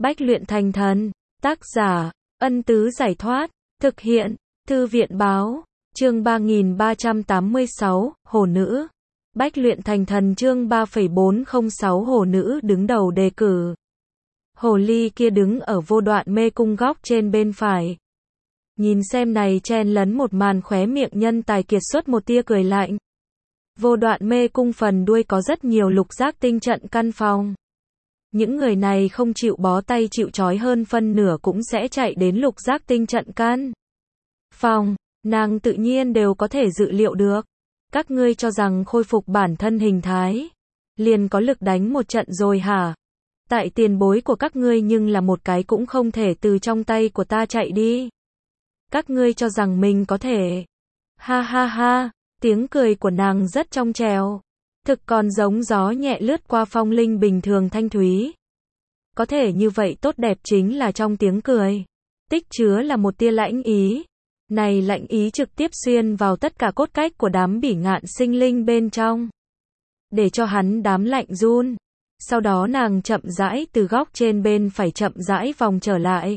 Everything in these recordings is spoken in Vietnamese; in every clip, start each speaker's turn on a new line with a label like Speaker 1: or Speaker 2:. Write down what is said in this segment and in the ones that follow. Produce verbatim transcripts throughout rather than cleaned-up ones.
Speaker 1: Bách luyện thành thần. Tác giả, Ân Tứ Giải Thoát. Thực hiện, Thư viện Báo. Chương ba nghìn ba trăm tám mươi sáu, Hồ Nữ. Bách luyện thành thần chương ba phẩy bốn không sáu Hồ Nữ đứng đầu đề cử. Hồ ly kia đứng ở vô đoạn mê cung góc trên bên phải. Nhìn xem này chen lấn một màn, khóe miệng nhân tài kiệt xuất một tia cười lạnh. Vô đoạn mê cung phần đuôi có rất nhiều lục giác tinh trận căn phòng. Những người này không chịu bó tay chịu trói, hơn phân nửa cũng sẽ chạy đến lục giác tinh trận căn phòng. Nàng tự nhiên đều có thể dự liệu được. Các ngươi cho rằng khôi phục bản thân hình thái liền có lực đánh một trận rồi hả? Tại tiền bối của các ngươi nhưng là một cái cũng không thể từ trong tay của ta chạy đi. Các ngươi cho rằng mình có thể. Ha ha ha, tiếng cười của nàng rất trong trẻo. Thực còn giống gió nhẹ lướt qua phong linh bình thường thanh thúy. Có thể như vậy tốt đẹp chính là trong tiếng cười tích chứa là một tia lãnh ý. Này lãnh ý trực tiếp xuyên vào tất cả cốt cách của đám bỉ ngạn sinh linh bên trong, để cho hắn đám lạnh run. Sau đó nàng chậm rãi từ góc trên bên phải chậm rãi vòng trở lại.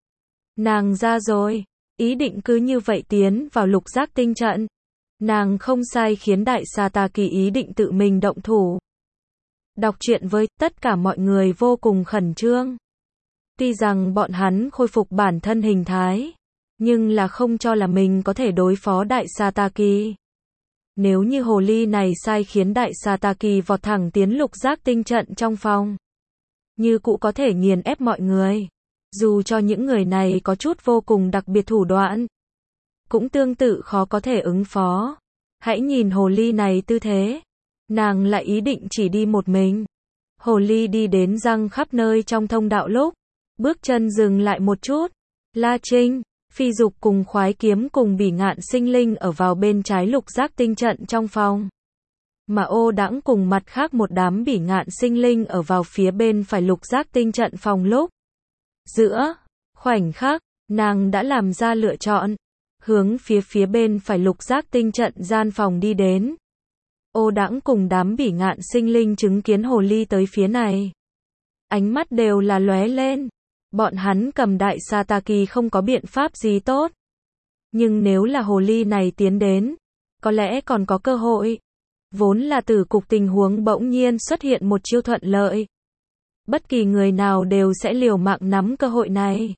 Speaker 1: Nàng ra rồi, ý định cứ như vậy tiến vào lục giác tinh trận. Nàng không sai khiến Đại Sa Tà Kỳ ý định tự mình động thủ. Đọc truyện với tất cả mọi người vô cùng khẩn trương. Tuy rằng bọn hắn khôi phục bản thân hình thái, nhưng là không cho là mình có thể đối phó Đại Sa Tà Kỳ. Nếu như hồ ly này sai khiến Đại Sa Tà Kỳ vọt thẳng tiến lục giác tinh trận trong phòng, như cụ có thể nghiền ép mọi người. Dù cho những người này có chút vô cùng đặc biệt thủ đoạn, cũng tương tự khó có thể ứng phó. Hãy nhìn hồ ly này tư thế. Nàng lại ý định chỉ đi một mình. Hồ ly đi đến răng khắp nơi trong thông đạo lúc, bước chân dừng lại một chút. La Trinh, Phi Dục cùng Khoái Kiếm cùng bỉ ngạn sinh linh ở vào bên trái lục giác tinh trận trong phòng. Mà Ô Đãng cùng mặt khác một đám bỉ ngạn sinh linh ở vào phía bên phải lục giác tinh trận phòng lúc. Giữa khoảnh khắc, nàng đã làm ra lựa chọn, hướng phía phía bên phải lục giác tinh trận gian phòng đi đến. Ô Đãng cùng đám bỉ ngạn sinh linh chứng kiến hồ ly tới phía này, ánh mắt đều là lóe lên. Bọn hắn cầm Đại Sa Tà Kỳ không có biện pháp gì tốt, nhưng nếu là hồ ly này tiến đến, có lẽ còn có cơ hội. Vốn là tử cục tình huống bỗng nhiên xuất hiện một chiêu thuận lợi, bất kỳ người nào đều sẽ liều mạng nắm cơ hội này.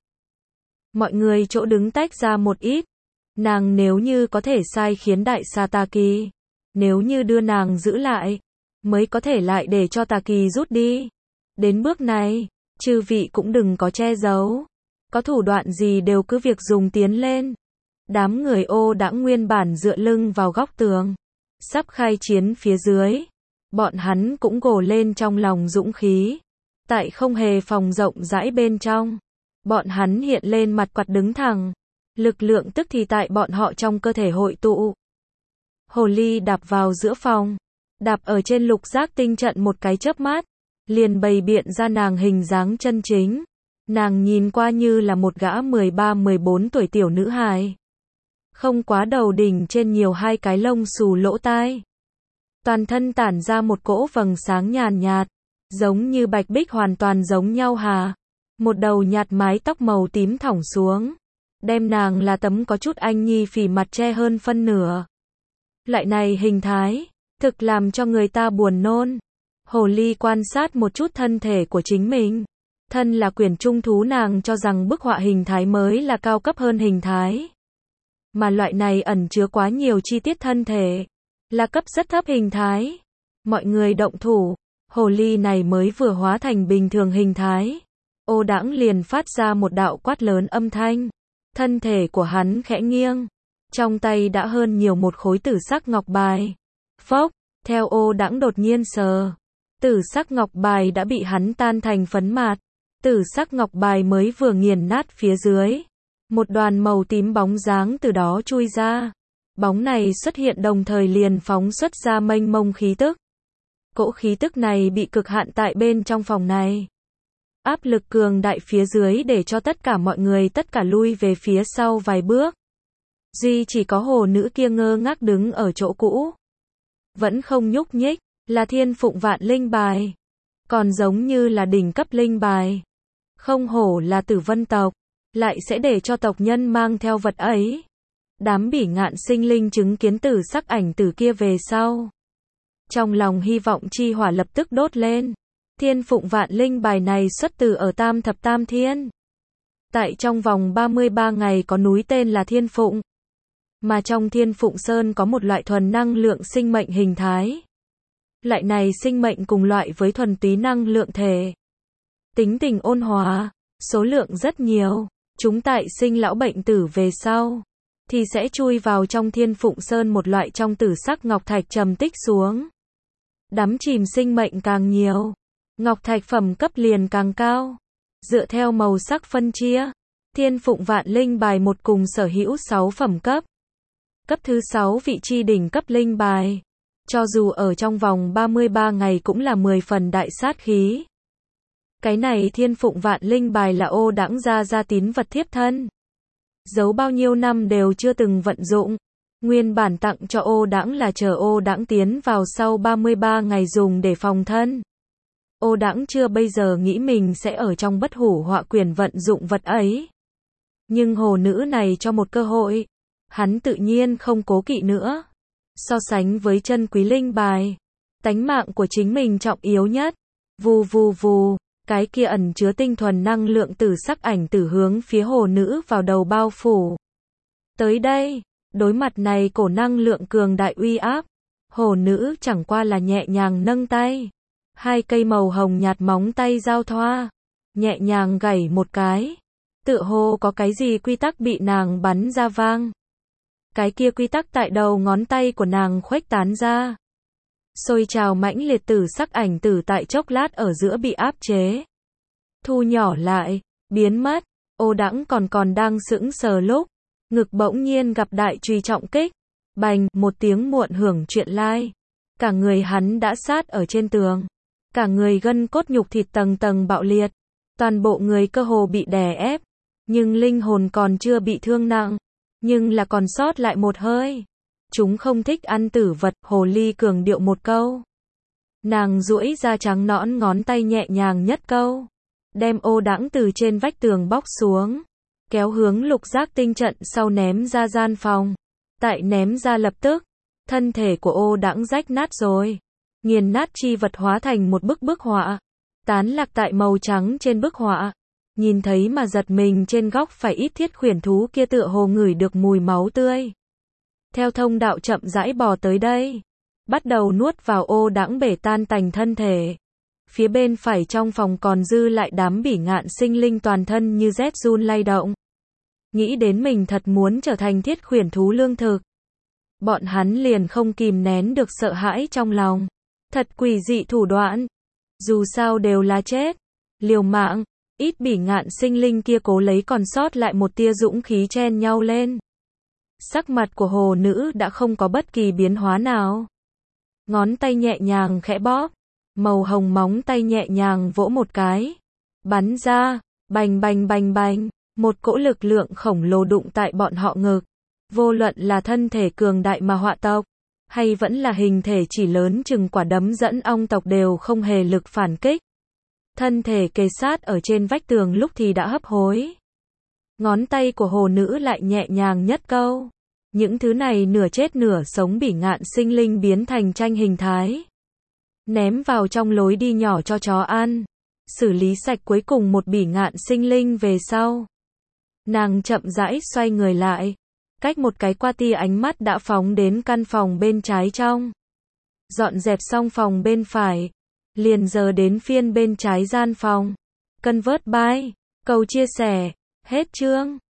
Speaker 1: Mọi người chỗ đứng tách ra một ít. Nàng nếu như có thể sai khiến Đại Sa Tà Kỳ, nếu như đưa nàng giữ lại, mới có thể lại để cho Tà Kỳ rút đi. Đến bước này, chư vị cũng đừng có che giấu, có thủ đoạn gì đều cứ việc dùng tiến lên. Đám người Ô Đãng nguyên bản dựa lưng vào góc tường, sắp khai chiến phía dưới. Bọn hắn cũng gồ lên trong lòng dũng khí. Tại không hề phòng rộng rãi bên trong, bọn hắn hiện lên mặt quạt đứng thẳng. Lực lượng tức thì tại bọn họ trong cơ thể hội tụ. Hồ ly đạp vào giữa phòng, đạp ở trên lục giác tinh trận một cái chớp mắt, liền bày biện ra nàng hình dáng chân chính. Nàng nhìn qua như là một gã mười ba mười bốn tuổi tiểu nữ hài. Không quá đầu đỉnh trên nhiều hai cái lông xù lỗ tai. Toàn thân tản ra một cỗ vầng sáng nhàn nhạt, giống như bạch bích hoàn toàn giống nhau hà. Một đầu nhạt mái tóc màu tím thõng xuống, đem nàng là tấm có chút anh nhi phì mặt che hơn phân nửa. Loại này hình thái, thực làm cho người ta buồn nôn. Hồ ly quan sát một chút thân thể của chính mình. Thân là quyển trung thú, nàng cho rằng bức họa hình thái mới là cao cấp hơn hình thái. Mà loại này ẩn chứa quá nhiều chi tiết thân thể, là cấp rất thấp hình thái. Mọi người động thủ, hồ ly này mới vừa hóa thành bình thường hình thái. Ô Đãng liền phát ra một đạo quát lớn âm thanh. Thân thể của hắn khẽ nghiêng, trong tay đã hơn nhiều một khối tử sắc ngọc bài. Phốc, theo Ô Đãng đột nhiên sờ, tử sắc ngọc bài đã bị hắn tan thành phấn mạt. Tử sắc ngọc bài mới vừa nghiền nát phía dưới, một đoàn màu tím bóng dáng từ đó chui ra. Bóng này xuất hiện đồng thời liền phóng xuất ra mênh mông khí tức. Cỗ khí tức này bị cực hạn tại bên trong phòng này. Áp lực cường đại phía dưới để cho tất cả mọi người tất cả lui về phía sau vài bước. Duy chỉ có hồ nữ kia ngơ ngác đứng ở chỗ cũ, vẫn không nhúc nhích. Là Thiên Phụng Vạn Linh bài, còn giống như là đỉnh cấp linh bài. Không hổ là Tử Vân tộc, lại sẽ để cho tộc nhân mang theo vật ấy. Đám bỉ ngạn sinh linh chứng kiến tử sắc ảnh tử kia về sau. Trong lòng hy vọng chi hỏa lập tức đốt lên. Thiên Phụng Vạn Linh bài này xuất từ ở Tam Thập Tam Thiên. Tại trong vòng ba mươi ba ngày có núi tên là Thiên Phụng. Mà trong Thiên Phụng Sơn có một loại thuần năng lượng sinh mệnh hình thái. Loại này sinh mệnh cùng loại với thuần túy năng lượng thể. Tính tình ôn hòa, số lượng rất nhiều. Chúng tại sinh lão bệnh tử về sau, thì sẽ chui vào trong Thiên Phụng Sơn một loại trong tử sắc ngọc thạch trầm tích xuống. Đắm chìm sinh mệnh càng nhiều, ngọc thạch phẩm cấp liền càng cao. Dựa theo màu sắc phân chia, Thiên Phụng Vạn Linh bài một cùng sở hữu sáu phẩm cấp. Cấp thứ sáu vị chi đỉnh cấp linh bài. Cho dù ở trong vòng ba mươi ba ngày cũng là mười phần đại sát khí. Cái này Thiên Phụng Vạn Linh bài là Ô Đãng gia gia tín vật thiếp thân. Giấu bao nhiêu năm đều chưa từng vận dụng. Nguyên bản tặng cho Ô Đãng là chờ Ô Đãng tiến vào sau ba mươi ba ngày dùng để phòng thân. Ô Đãng chưa bây giờ nghĩ mình sẽ ở trong bất hủ họa quyền vận dụng vật ấy. Nhưng hồ nữ này cho một cơ hội, hắn tự nhiên không cố kỵ nữa. So sánh với chân quý linh bài, tánh mạng của chính mình trọng yếu nhất. Vù vù vù, cái kia ẩn chứa tinh thuần năng lượng tử sắc ảnh tử hướng phía hồ nữ vào đầu bao phủ. Tới đây, đối mặt này cổ năng lượng cường đại uy áp, hồ nữ chẳng qua là nhẹ nhàng nâng tay. Hai cây màu hồng nhạt móng tay giao thoa, nhẹ nhàng gảy một cái. Tựa hồ có cái gì quy tắc bị nàng bắn ra vang. Cái kia quy tắc tại đầu ngón tay của nàng khuếch tán ra. Sôi trào mãnh liệt tử sắc ảnh tử tại chốc lát ở giữa bị áp chế. Thu nhỏ lại, biến mất. Ô Đãng còn còn đang sững sờ lúc, ngực bỗng nhiên gặp đại truy trọng kích. Bành, một tiếng muộn hưởng chuyện lai. Cả người hắn đã sát ở trên tường. Cả người gân cốt nhục thịt tầng tầng bạo liệt. Toàn bộ người cơ hồ bị đè ép. Nhưng linh hồn còn chưa bị thương nặng. Nhưng là còn sót lại một hơi. Chúng không thích ăn tử vật, hồ ly cường điệu một câu. Nàng duỗi ra trắng nõn ngón tay nhẹ nhàng nhất câu. Đem Ô Đãng từ trên vách tường bóc xuống. Kéo hướng lục giác tinh trận sau ném ra gian phòng. Tại ném ra lập tức, thân thể của Ô Đãng rách nát rồi. Nghiền nát chi vật hóa thành một bức bức họa. Tán lạc tại màu trắng trên bức họa. Nhìn thấy mà giật mình trên góc phải ít thiết khuyển thú kia tựa hồ ngửi được mùi máu tươi. Theo thông đạo chậm rãi bò tới đây. Bắt đầu nuốt vào Ô Đãng bể tan tành thân thể. Phía bên phải trong phòng còn dư lại đám bỉ ngạn sinh linh toàn thân như rét run lay động. Nghĩ đến mình thật muốn trở thành thiết khuyển thú lương thực. Bọn hắn liền không kìm nén được sợ hãi trong lòng. Thật quỷ dị thủ đoạn. Dù sao đều là chết. Liều mạng. Ít bỉ ngạn sinh linh kia cố lấy còn sót lại một tia dũng khí chen nhau lên. Sắc mặt của hồ nữ đã không có bất kỳ biến hóa nào. Ngón tay nhẹ nhàng khẽ bóp. Màu hồng móng tay nhẹ nhàng vỗ một cái. Bắn ra. Bành bành bành bành. Một cỗ lực lượng khổng lồ đụng tại bọn họ ngực. Vô luận là thân thể cường đại mà họa tộc. Hay vẫn là hình thể chỉ lớn chừng quả đấm dẫn ong tộc đều không hề lực phản kích. Thân thể kề sát ở trên vách tường lúc thì đã hấp hối. Ngón tay của hồ nữ lại nhẹ nhàng nhất câu. Những thứ này nửa chết nửa sống bỉ ngạn sinh linh biến thành tranh hình thái. Ném vào trong lối đi nhỏ cho chó ăn. Xử lý sạch cuối cùng một bỉ ngạn sinh linh về sau. Nàng chậm rãi xoay người lại. Cách một cái qua tia ánh mắt đã phóng đến căn phòng bên trái trong. Dọn dẹp xong phòng bên phải. Liền giờ đến phiên bên trái gian phòng. Convert by. Cầu chia sẻ. Hết chương.